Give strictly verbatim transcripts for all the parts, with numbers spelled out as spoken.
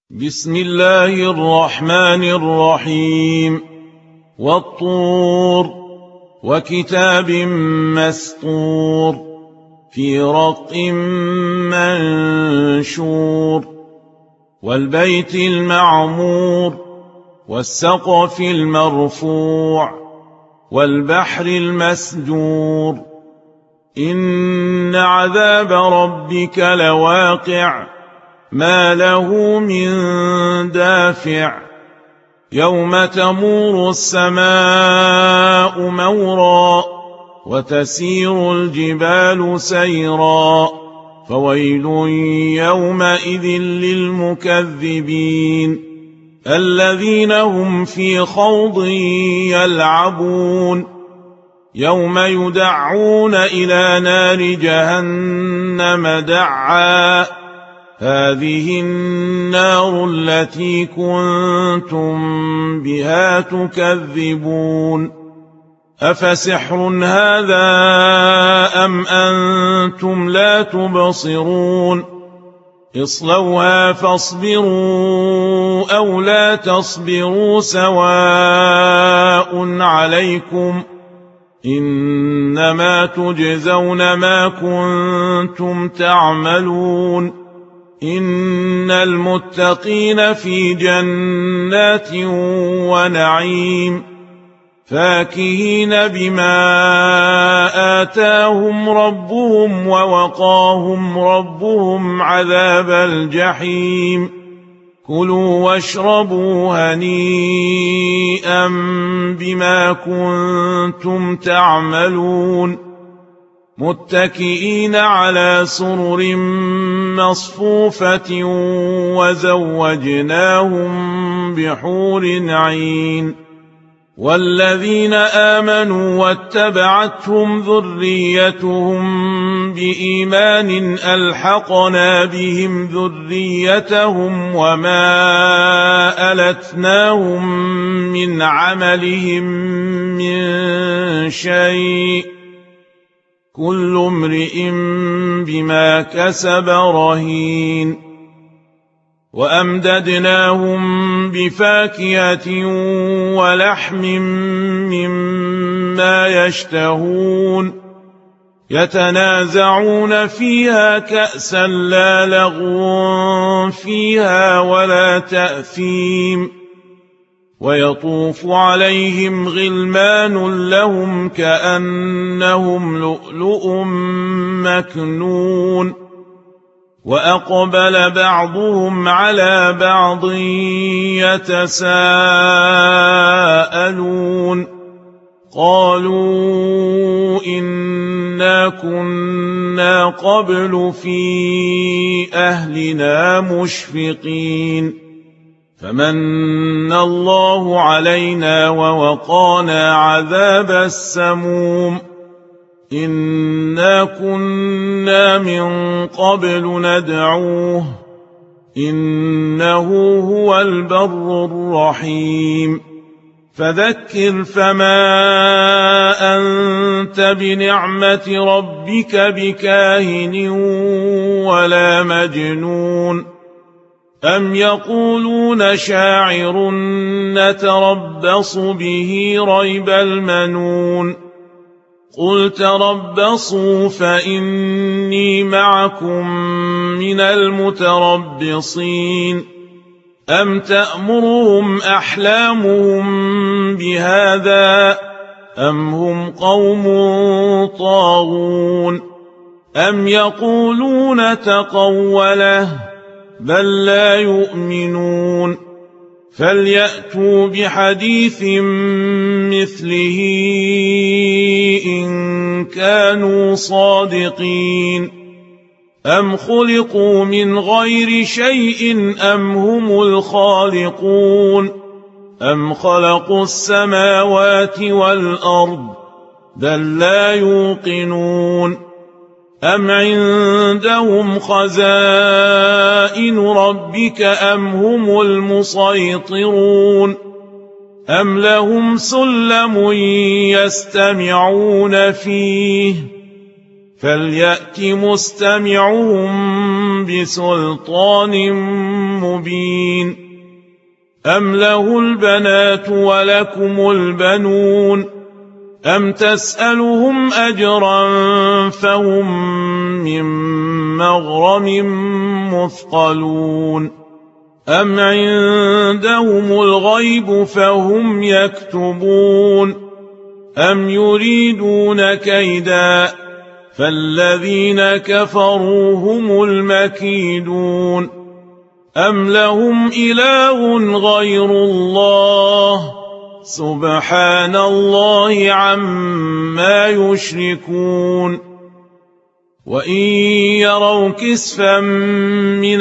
بسم الله الرحمن الرحيم والطور وكتاب مسطور في رق منشور والبيت المعمور والسقف المرفوع والبحر المسجور إن عذاب ربك لواقع ما له من دافع يوم تمور السماء مورا وتسير الجبال سيرا فويل يومئذ للمكذبين الذين هم في خوض يلعبون يوم يدعون إلى نار جهنم دعا هذه النار التي كنتم بها تكذبون أفسحر هذا أم أنتم لا تبصرون اصلوها فاصبروا أو لا تصبروا سواء عليكم إنما تجزون ما كنتم تعملون إن المتقين في جنات ونعيم فاكهين بما آتاهم ربهم ووقاهم ربهم عذاب الجحيم كلوا واشربوا هنيئا بما كنتم تعملون متكئين على سرر مصفوفة وزوجناهم بحور عين والذين آمنوا واتبعتهم ذريتهم بإيمان ألحقنا بهم ذريتهم وما ألتناهم من عملهم من شيء كل امرئ بما كسب رهين وأمددناهم بفاكهة ولحم مما يشتهون يتنازعون فيها كأسا لا لغو فيها ولا تأثيم ويطوف عليهم غلمان لهم كأنهم لؤلؤ مكنون وأقبل بعضهم على بعض يتساءلون قالوا إنا كنا قبل في أهلنا مشفقين فمن الله علينا ووقانا عذاب السموم إنا كنا من قبل ندعوه إنه هو البر الرحيم فذكر فما أنت بنعمة ربك بكاهن ولا مجنون أم يقولون شاعر نتربص به ريب المنون قل تربصوا فإني معكم من المتربصين أم تأمرهم أحلامهم بهذا أم هم قوم طاغون أم يقولون تقوله بل لا يؤمنون فليأتوا بحديث مثله إن كانوا صادقين أم خلقوا من غير شيء أم هم الخالقون أم خلقوا السماوات والأرض بل لا يوقنون أم عندهم خزائن ربك أم هم المسيطرون أم لهم سلم يستمعون فيه فليأت مستمعهم بسلطان مبين أم له البنات ولكم البنون أم تسألهم أجرا فهم من مغرم مثقلون أم عندهم الغيب فهم يكتبون أم يريدون كيدا فالذين كفروا هم المكيدون أم لهم إله غير الله سبحان الله عما يشركون وإن يروا كسفا من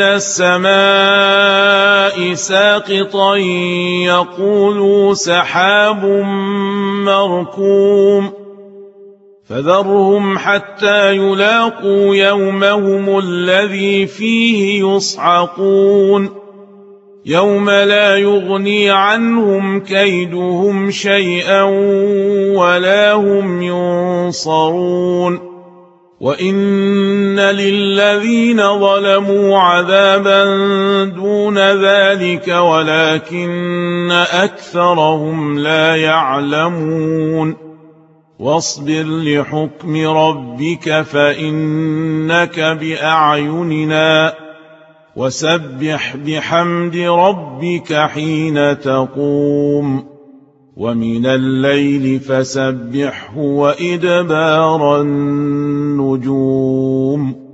السماء ساقطا يقولوا سحاب مركوم فذرهم حتى يلاقوا يومهم الذي فيه يصعقون يوم لا يغني عنهم كيدهم شيئا ولا هم ينصرون وإن للذين ظلموا عذابا دون ذلك ولكن أكثرهم لا يعلمون واصبر لحكم ربك فإنك بأعيننا وسبح بحمد ربك حين تقوم ومن الليل فسبحه وإدبار النجوم